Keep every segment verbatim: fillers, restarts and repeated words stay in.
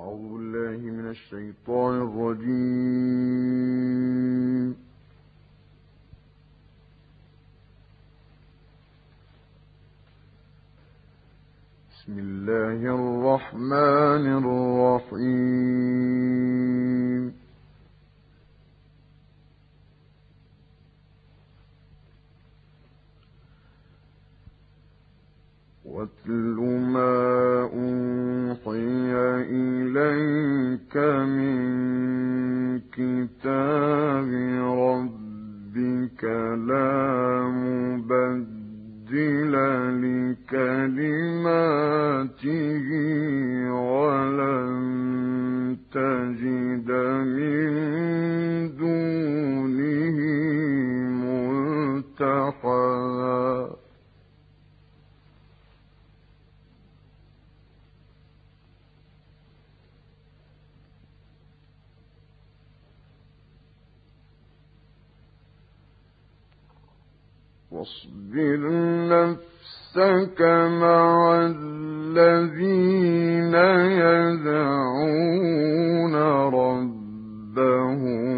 أعوذ بالله من الشيطان الرجيم. بسم الله الرحمن الرحيم. واتل ما أوحي إليك من كتاب ربك لا مبدل لكلماته ولن تجد من دونه ملتحدا. واصبر نفسك مع الذين يدعون ربهم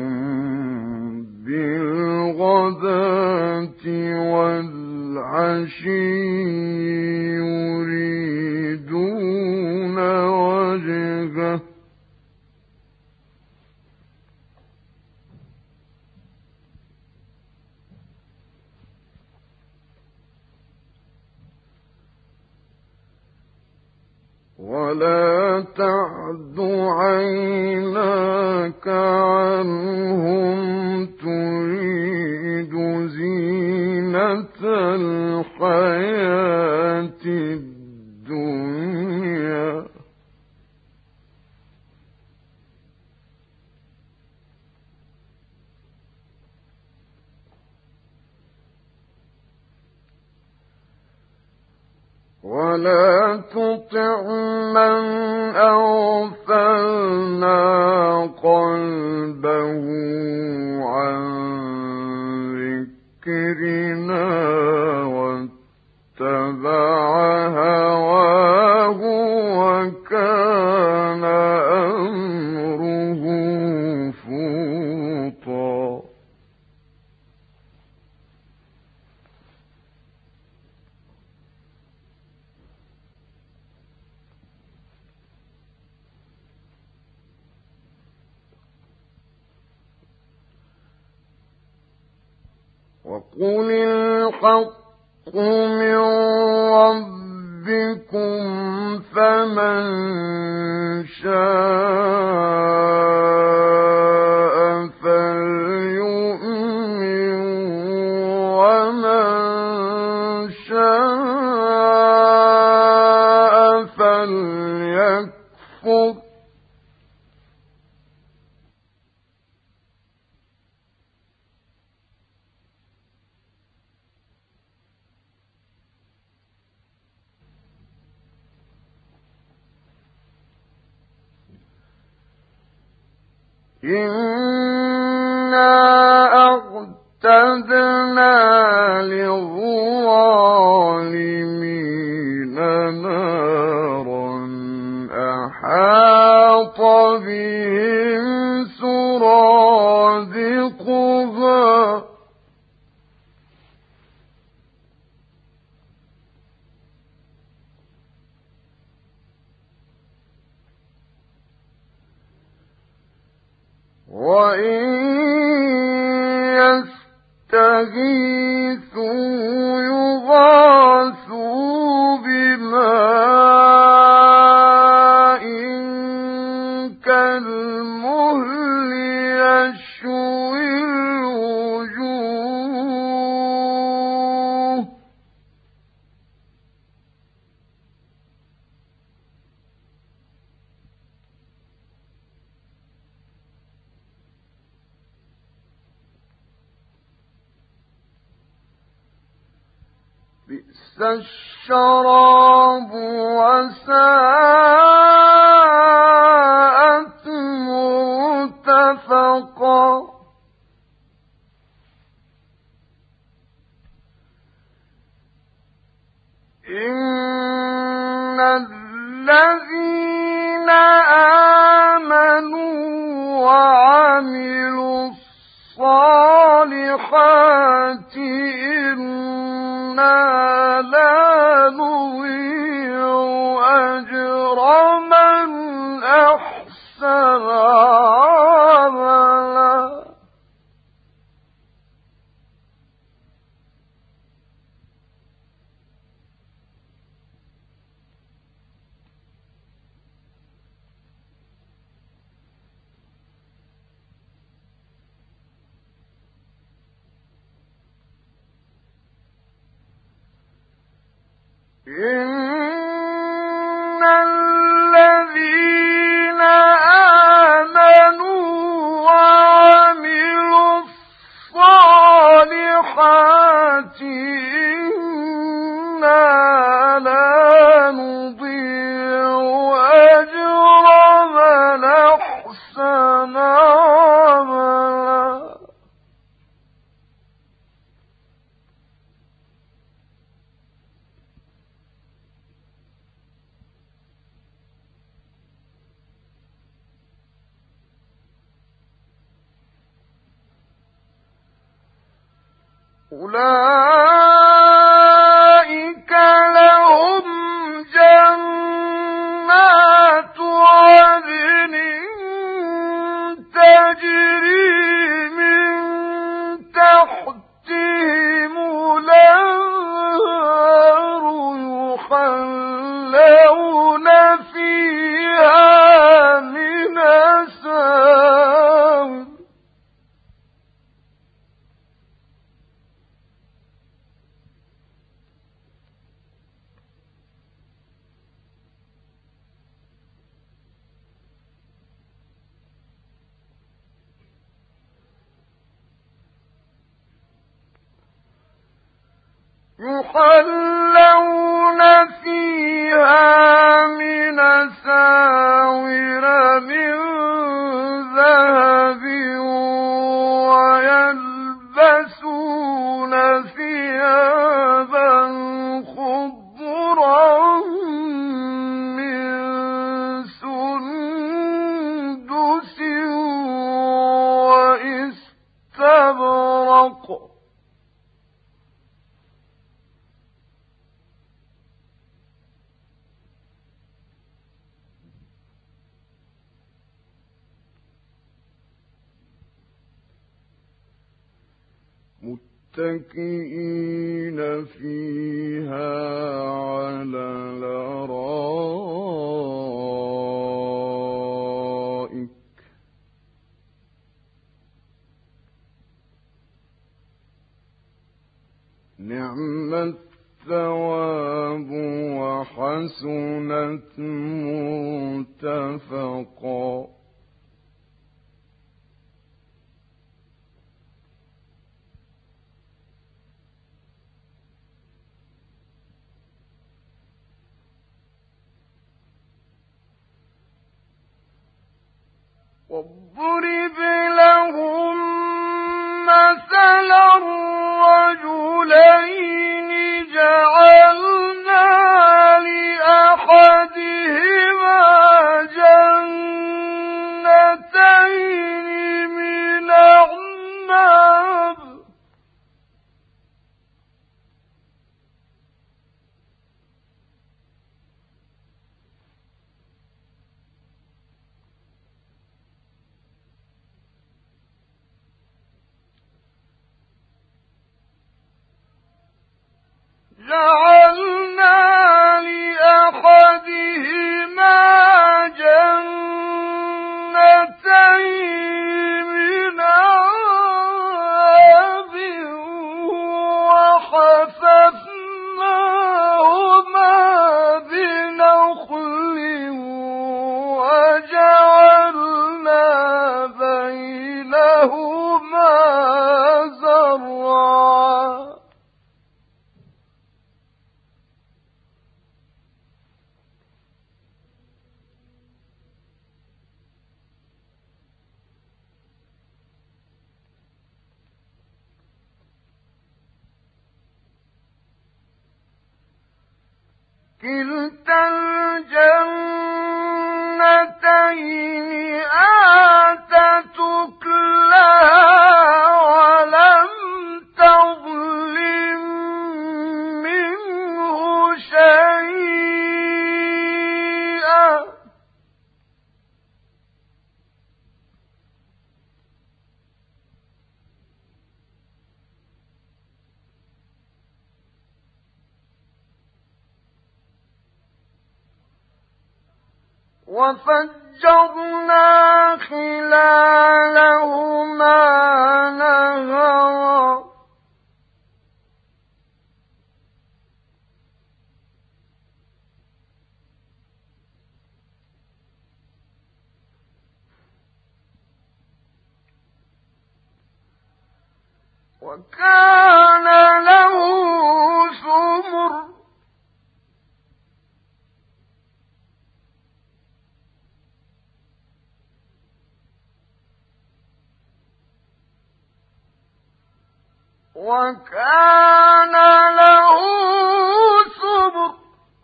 بالغداة والعشي يريدون وجهه ولا تعد عيناك عنهم تريد زينة الحياة الدنيا ولا تطع من أغفلنا قلبه عن ذكرنا واتبع هواه وكان أمره فرطا. وقل الحق من ربكم فمن شاء فليؤمن ومن شاء فليكفر. إنا أعتدنا للظالمين نارا أحاط بهم سرادقها وإن يستغيثوا يغاثوا بماء كالمهل يشوي الوجوه بئس الشراب وساءت مرتفقا. إن الذين آمنوا إن الذين آمنوا وعملوا الصالحات إنا لا نضيع أجر من أحسن عملا. أولئك لهم جنات عدن تجري من تحتهم الأنهار يحلون فيها من أساور يحلون فيها من أساور من ذهب ويلبسون ثيابا خضرا من سندس وإستبرق متكئين فيها على الأرائك نعم الثواب وحسنت مرتفقا. واضرب لهم مثلا رجلين جعلنا لأحدهما جنتين من أعناب جعلنا لأحدهما جنتين من أعناب وحففناهما بنخل وجعلنا بينهما زرعا. كلتا الجنتين آتت أكلها ولم تظلم منه شيئا وفجرنا خلالهما نهرا وكان له ثمر وكان له ثمر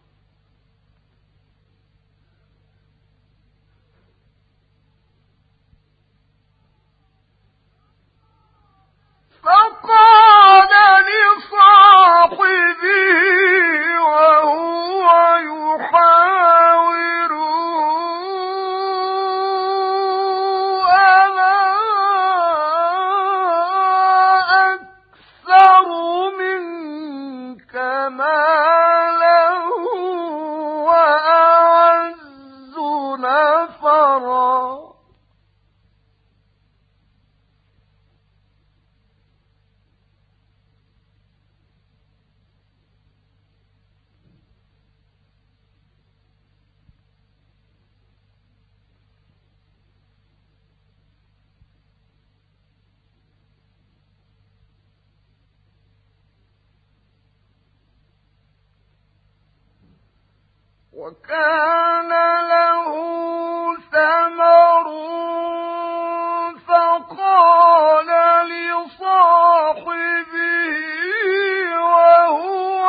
فقال لصاحبه وهو يحاوره أنا أكثر منك مالا وأعز نفرا وكان له ثمر فقال لصاحبه وهو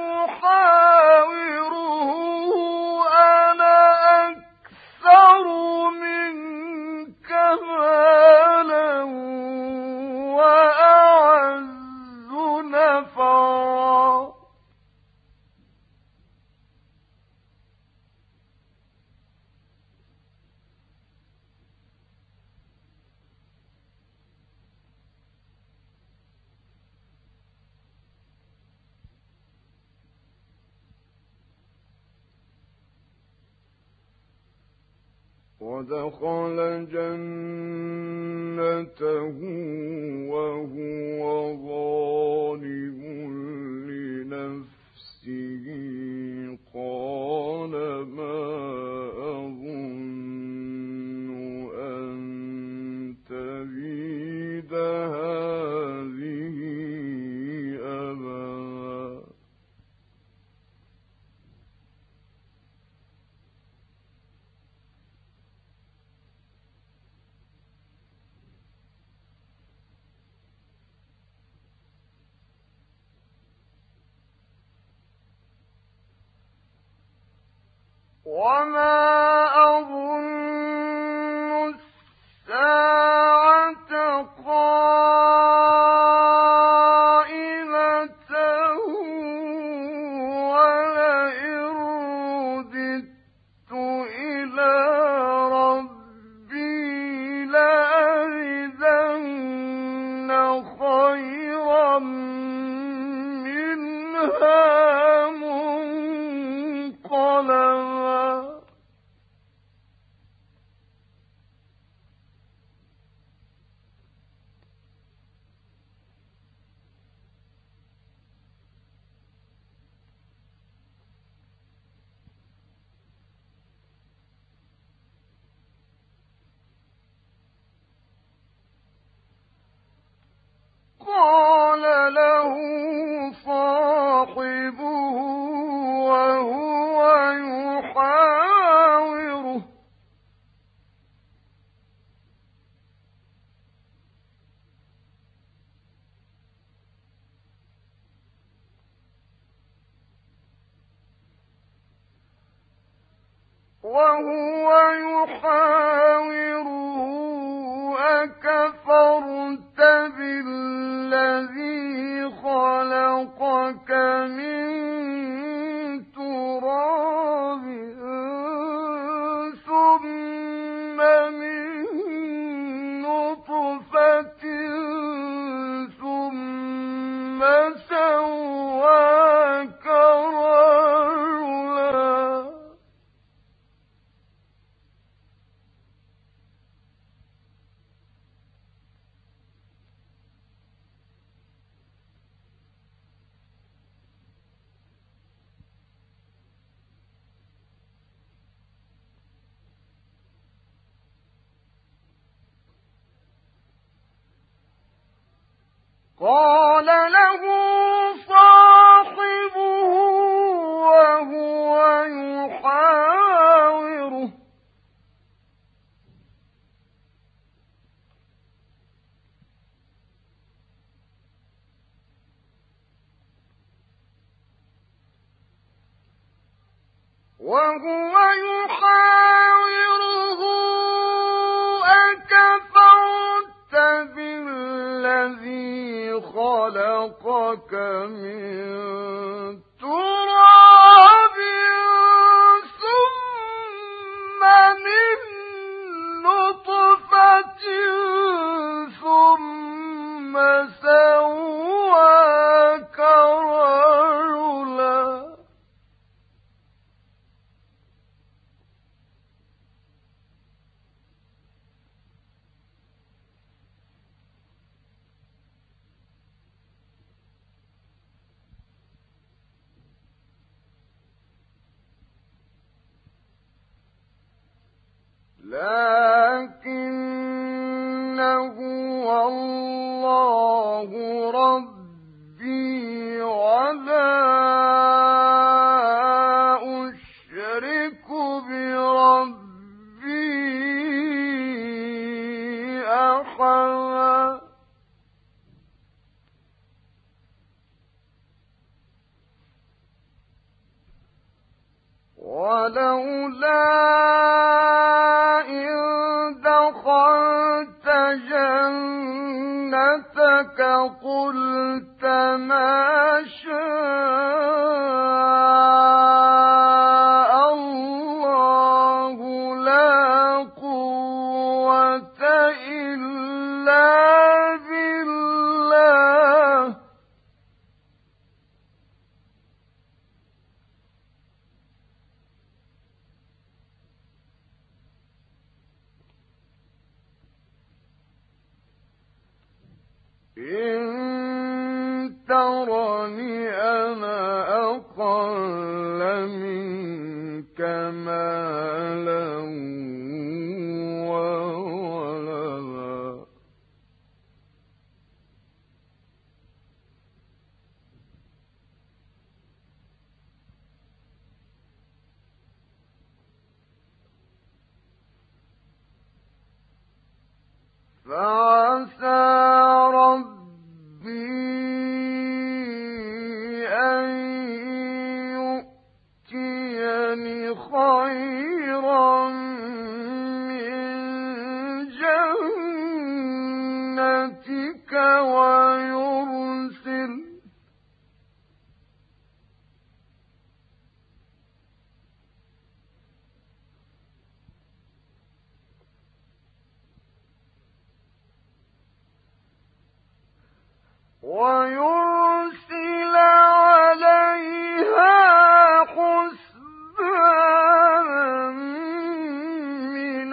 يحاوره أنا أكثر منك مالا وأعز نفرا ودخل جنته وهو ظالم لنفسه قال ما أظن أن تبيد هذه أبدا وما أظن الساعة قائمة ولئن رددت إلى ربي لأجدن خيرا منها منقلبا قال له صاحبه وهو يحاوره وهو يحاوره أكفرت بالذي خلقك من تراب ثم من نطفة ثم سواك رجلا قال له صاحبه وهو يحاوره وهو يحاوره أكفرت بالذي خلقك من تراب ثم من نطفة ثم سواك رجلا لكنه الله ربي ولا أشرك بربي أحدا ولولا إذ دخلت جنتك قلت ما شاء الله لا قوة إلا بالله إن ترني أنا أقل منك مالا وولدا فعسى ربي أن يؤتيني خيرا من جنتك ويرسل ويرسل عليها حسبانا من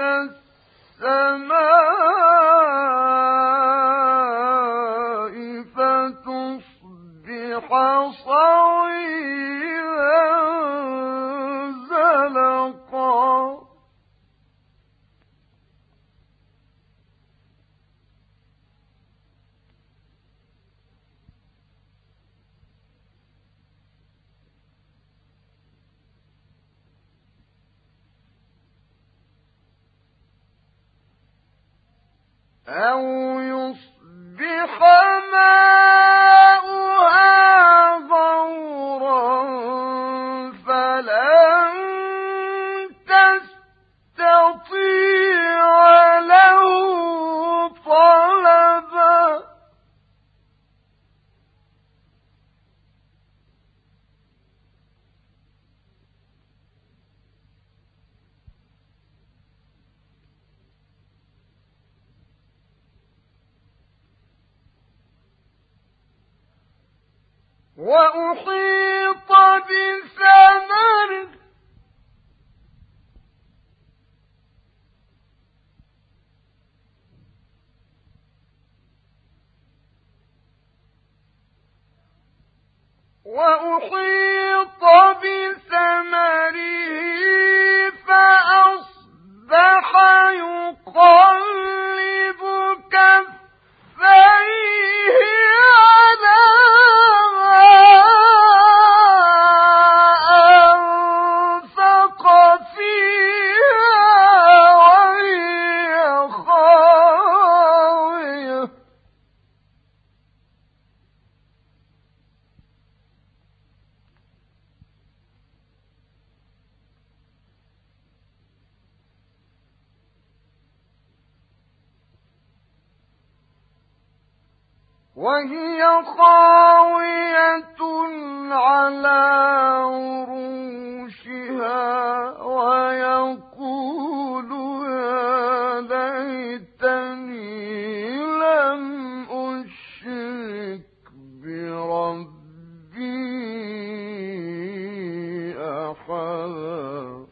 السماء فتصبح صعيدا زلقا أو يصبح ماؤها غورا فلن تستطيع له طلبا وأحيط بثمره وأحيط بثمره فأصبح يقلب كفيه وهي خاوية على عروشها ويقول يا ليتني لم أشرك بربي أحدا.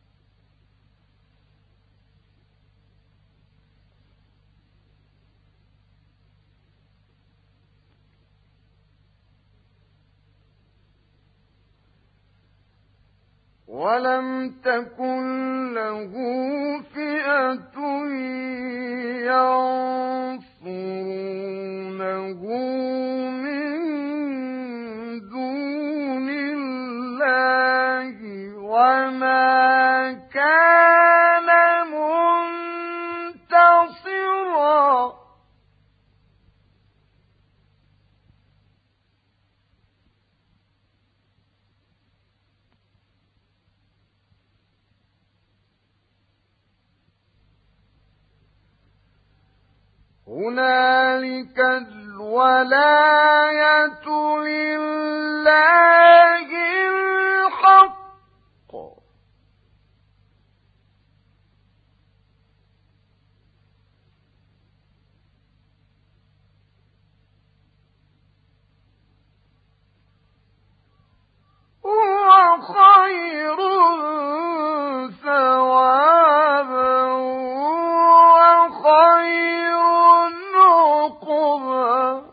ولم تكن له فئة ينصرونه من دون الله وما كان منتصرا. هنالك الولاية لله الحق هو خير ثوابا وخير عقبا.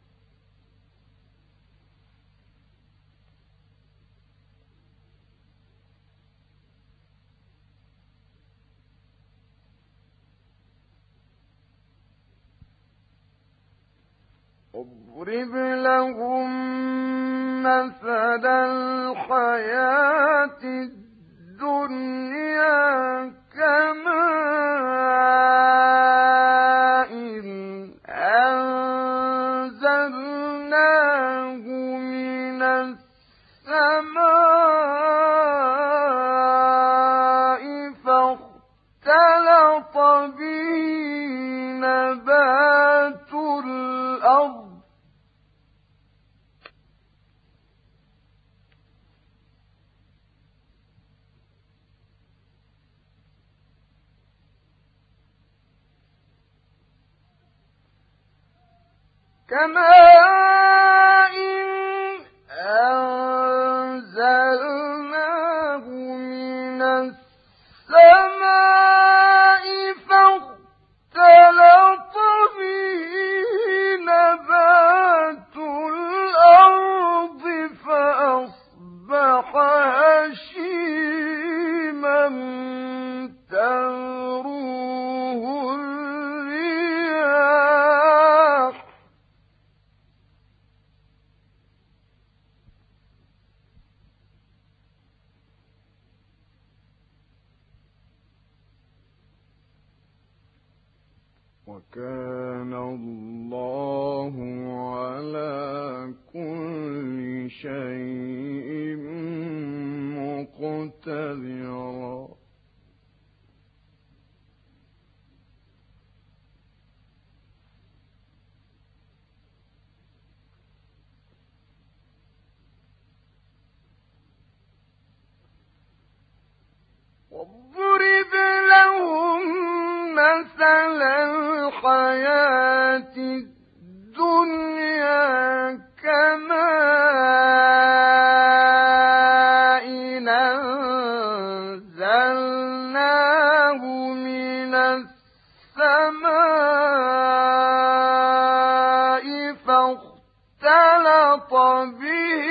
اضرب لهم مثل الحياة الدنيا كماء أنزلناه من السماء فاختلط به نبات الأرض كماء أنزلناه من السماء فاختلط به نبات الأرض فأصبح هشيما تذروه الرياح وكان الله على كل شيء مقتدرا. واضرب لهم مثل الحياة الدنيا كماء أنزلناه من السماء فاختلط به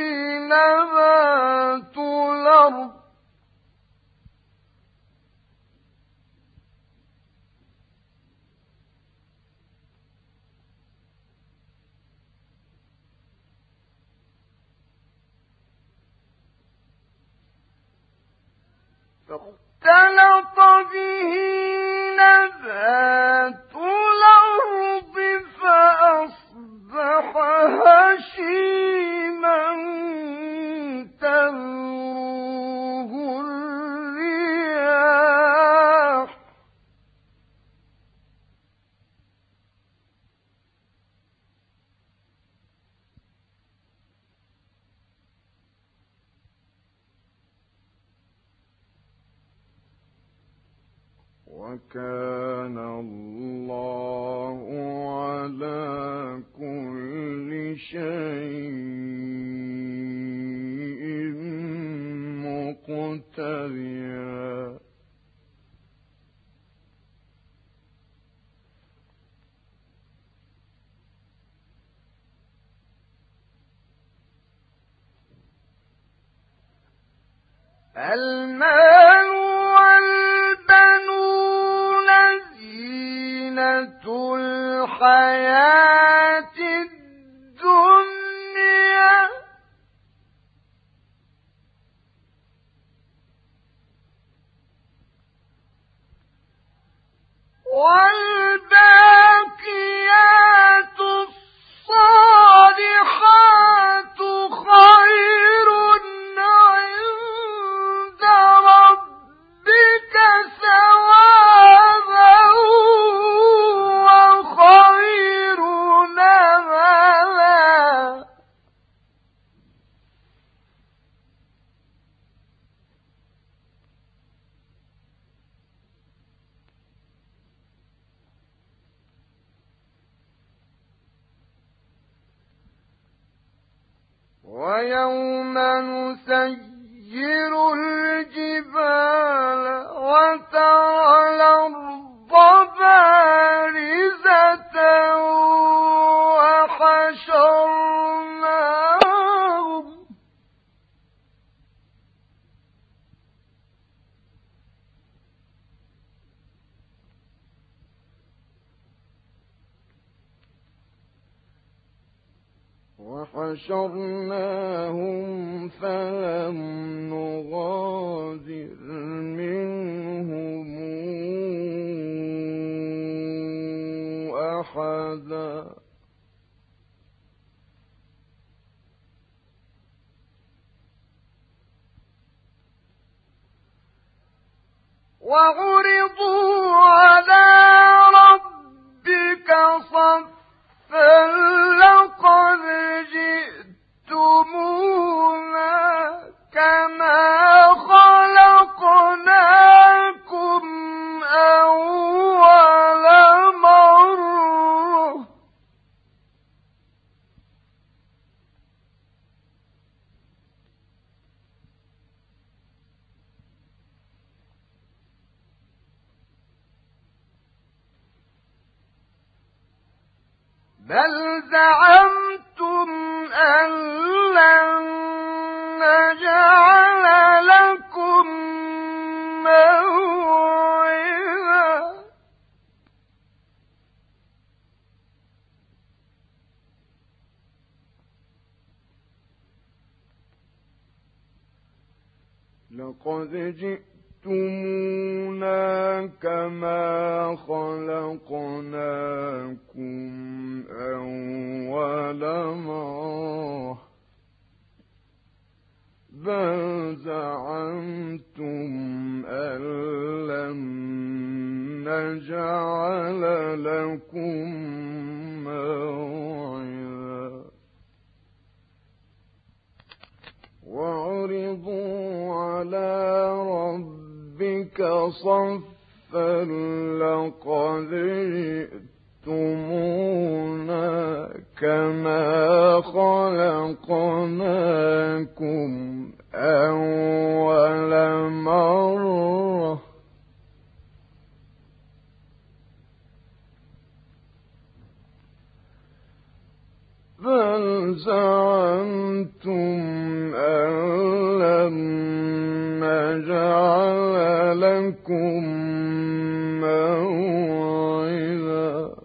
نبات الأرض فاختلط به نبات الأرض فأصبح هشيما تذروه الرياح وكان الله على كل شيء مقتدرا. المال والبنون زينة الحياة الدنيا والباقيات الصالحات خير عند ربك ثوابا وخير نملا. ويوم نسير الجبال وترى الأرض بارزة وحشرناهم وحشرناهم فلم نغادر منهم أحدا. وعرضوا على ربك صفا لقد جئتمونا كما خلقناكم أول مرة بل زعمتم أن لن نجعل لكم موعدا لقد جئتمونا كما خلقناكم أول مرة بل زعمتم أن لن نجعل لكم موعدا. وعرضوا على ربك صفا لقد جئتمونا كما خلقناكم أول مرة بل زعمتم أن لن نجعل لكم موعدا.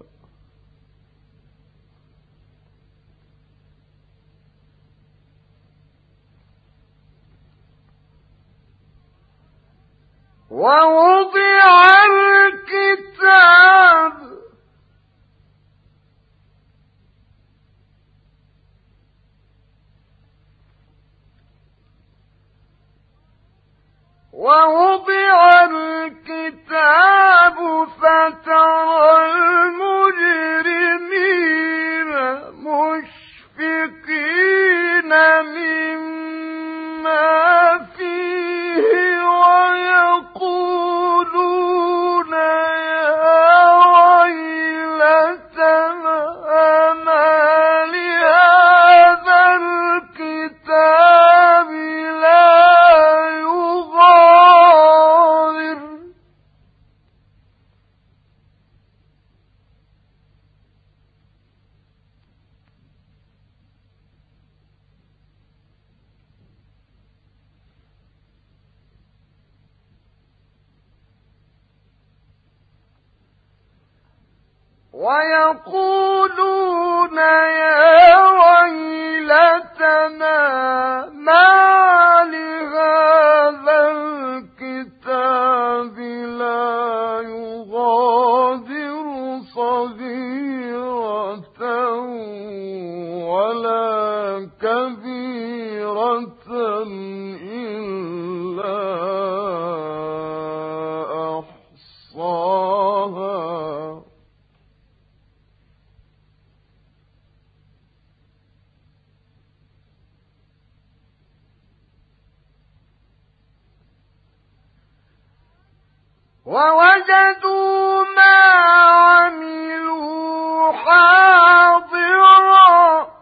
ووضع الكتاب ووضع الكتاب ويقولون يا ويلتنا ما لهذا الكتاب لا يغادر صغيرة ولا كبيرة إلا أحصاها ووجدوا ما عملوا حاضرا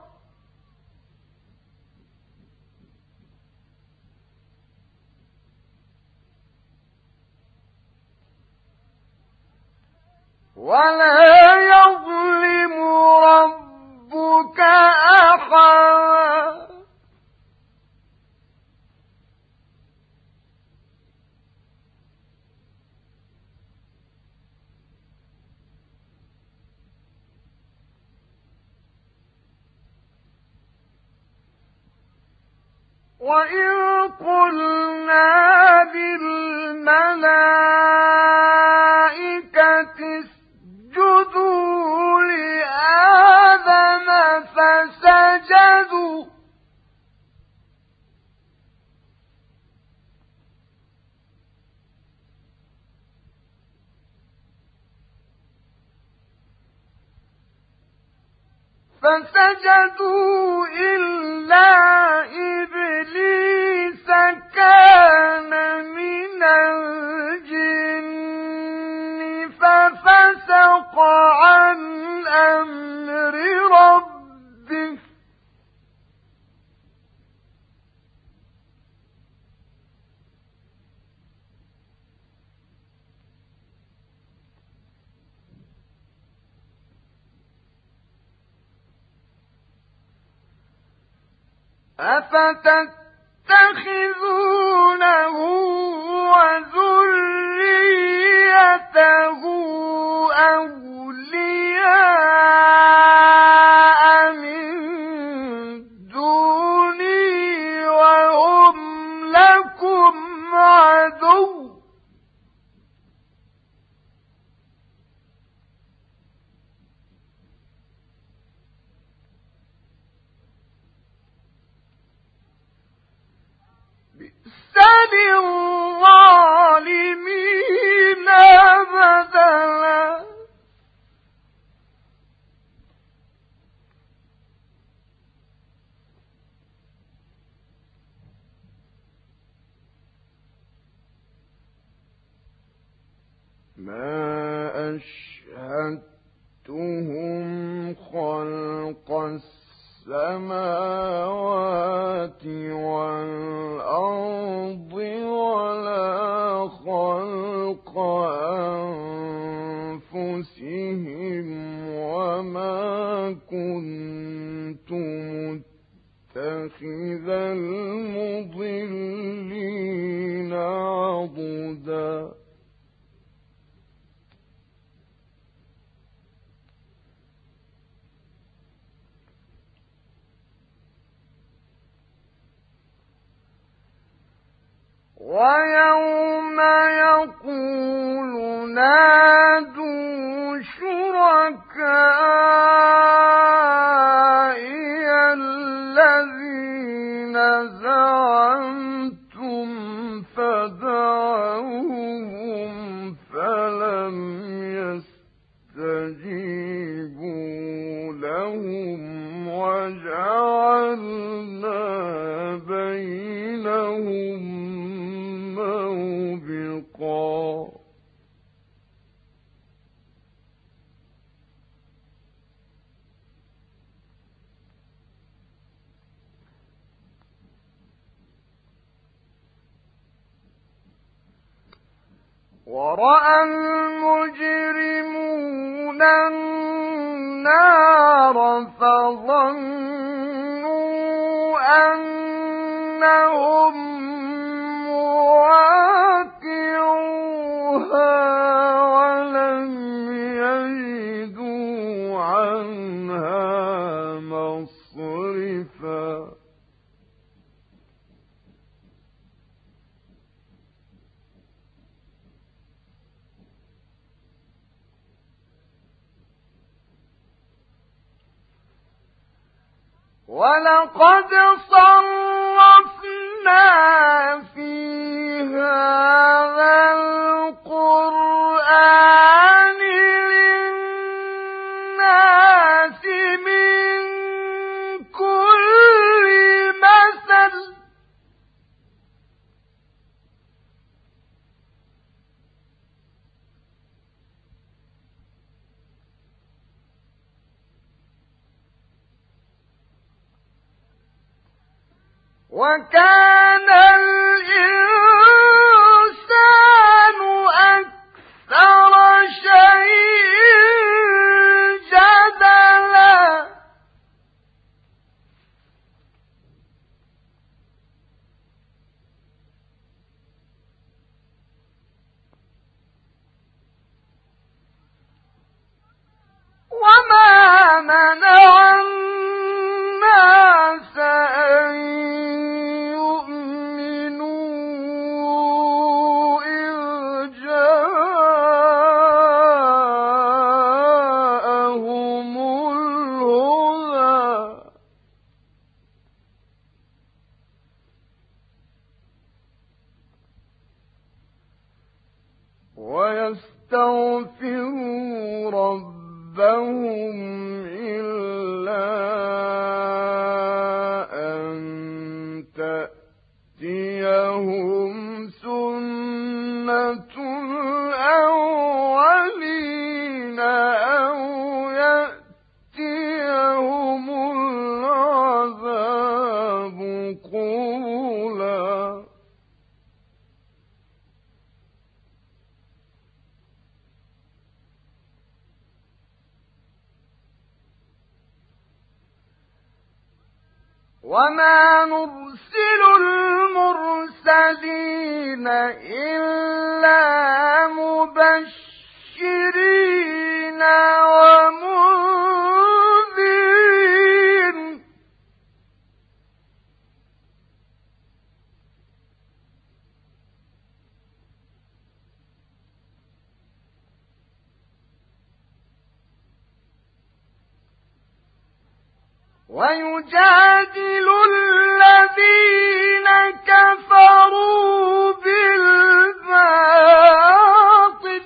ولا يظلم ربك أحدا وإذ قلنا للملائكة اسجدوا لآدم فسجدوا فسجدوا إلا إبليس كان من الجن ففسق عن أمر ربه أفتتخذونه وذريته أولياء من دوني وهم لكم عدو للظالمين بدلا ما أشهدتهم خلق السماوات والأرض ولا خلق أنفسهم وما كنت متخذ المضلين عضدا ويوم يقول نادوا شركائي الذين زعمتم فدعوهم فلم يستجيبوا لهم وجعلنا بينهم موبقا ورأى المجرمون النار فظنوا أنهم مواقعوها ولم يجدوا ولقد صرفنا في هذا القرآن للناس من كل مثل وكان الإنسان أكثر شيء جدلا وما منع الناس أن يؤمنوا إذ جاءهم الهدى ويستغفروا ربهم إلا أن تأتيهم سنة الأولين أو يأتيهم العذاب قبلا وما نرسل المرسلين إلا مبشرين ومنذرين ويجادل الذين كفروا بالباطل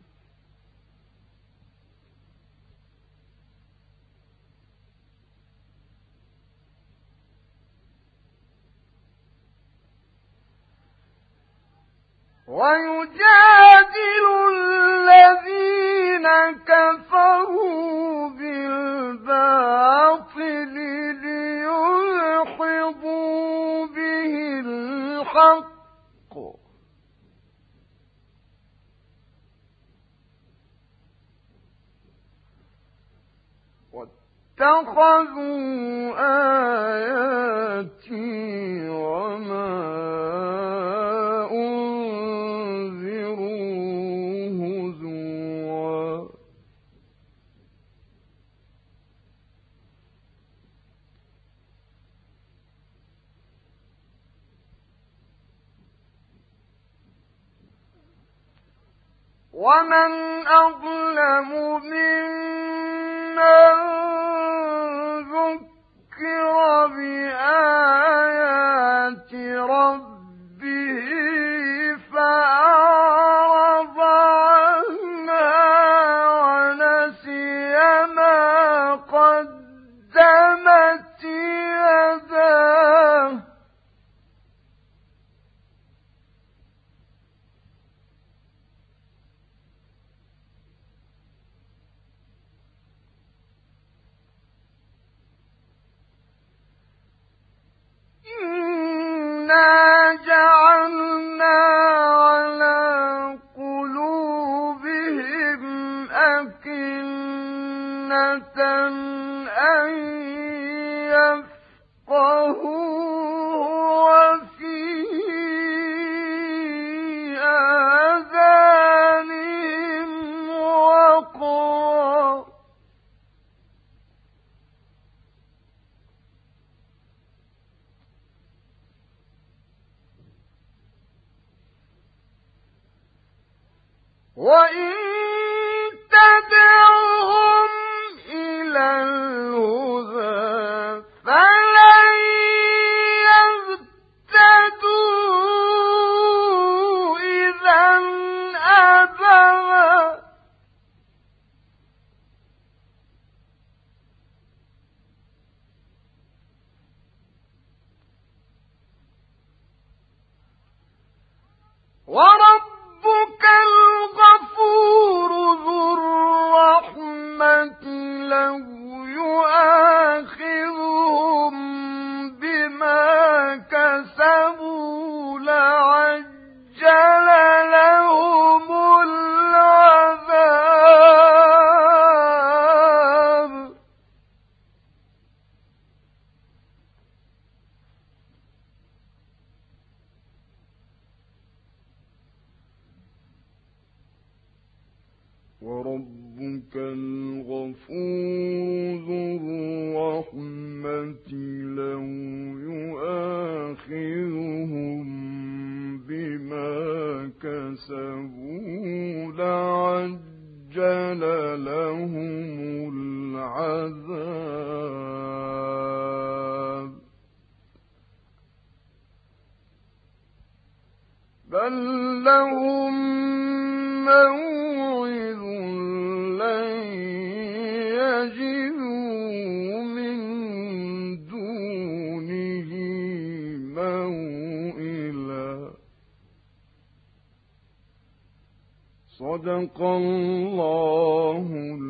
ويجادل الذين كفروا بالباطل ليدحضوا به الحق واتخذوا آياتي وما أنذروا هزوا ومن أظلم ممن ذكر بآيات ربه فأعرض عنها ونسي ما قدمت يداه إنا جعلنا على قلوبهم أكنة أن يفقهوه وفي آذانهم وقرا وإن تدعهم إلى الهدى لو يؤاخذهم بما كسبوا لعجل لهم العذاب وربك الغفور ذو الرحمة لو يؤاخذهم بما كسبوا لعجل لهم العذاب بل لهم موعد لن يجدوا من دونه موئلا صدق الله